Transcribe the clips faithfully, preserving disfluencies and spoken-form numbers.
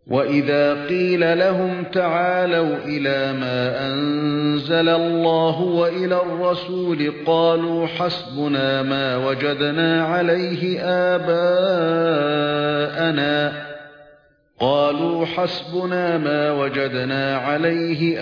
وَإِذَا قِيلَ لَهُمْ تَعَالَوْا إِلَى مَا أَنزَلَ اللَّهُ وَإِلَى الرَّسُولِ قَالُوا حَسْبُنَا مَا وَجَدْنَا عَلَيْهِ آبَاءَنَا قَالُوا حَسْبُنَا مَا وَجَدْنَا عَلَيْهِ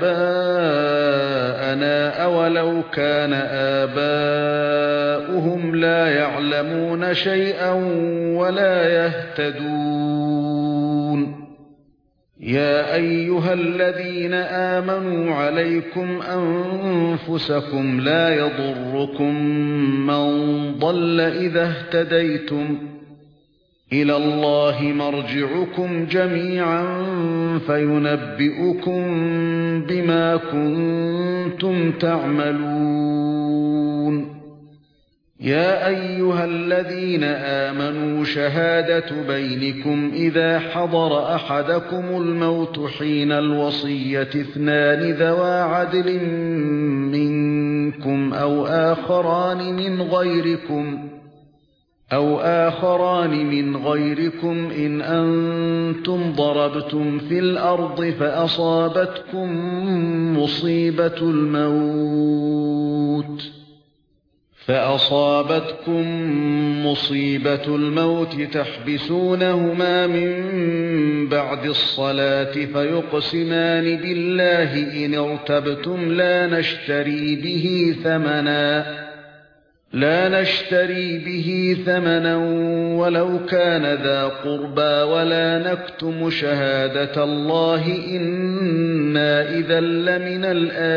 آبَاءَنَا أَوَلَوْ كَانَ آبَاؤُهُمْ لَا يَعْلَمُونَ شَيْئًا وَلَا يَهْتَدُونَ يَا أَيُّهَا الَّذِينَ آمَنُوا عَلَيْكُمْ أَنفُسَكُمْ لَا يَضُرُّكُم مَّن ضَلَّ إِذَا اهْتَدَيْتُمْ إِلَى اللَّهِ مَرْجِعُكُمْ جَمِيعًا فَيُنَبِّئُكُم بِمَا كُنتُمْ تَعْمَلُونَ يَا أَيُّهَا الَّذِينَ آمَنُوا شَهَادَةُ بَيْنِكُمْ إِذَا حَضَرَ أَحَدَكُمُ الْمَوْتُ حِينَ الْوَصِيَّةِ اثْنَانِ ذَوَا عَدْلٍ مِنكُمْ أَوْ آخَرَانِ مِنْ غَيْرِكُمْ أَوْ آخَرَانِ مِنْ غَيْرِكُمْ إِنْ أَنْتُمْ ضَرَبْتُمْ فِي الْأَرْضِ فَأَصَابَتْكُمْ مُصِيبَةُ الْمَوْتِ فَأَصَابَتْكُمْ مُصِيبَةُ الْمَوْتِ تَحْبِسُونَهُمَا مِنْ بَعْدِ الصَّلَاةِ فَيُقْسِمَانِ بِاللَّهِ إِنِ ارْتَبْتُمْ لَا نَشْتَرِي بِهِ ثَمَنًا لا نشتري به ثمنا ولو كان ذا قربى ولا نكتم شهادة الله إنا إذا لمن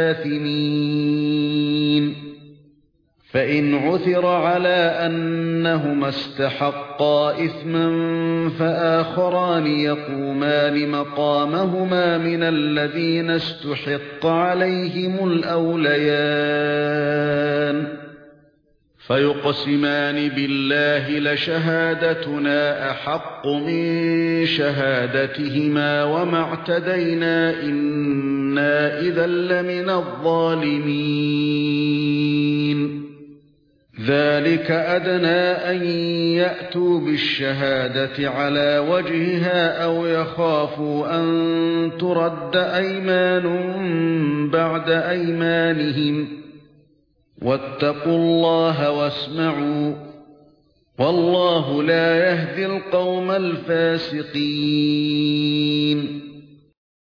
الآثمين فإن عثر على أنهما استحقا إثما فآخران يقومان مقامهما من الذين استحق عليهم الأوليان فيقسمان بالله لشهادتنا أحق من شهادتهما وما اعتدينا إنا إذا لمن الظالمين ذلك أدنى أن يأتوا بالشهادة على وجهها أو يخافوا أن ترد أيمان بعد أيمانهم واتقوا الله واسمعوا والله لا يهدي القوم الفاسقين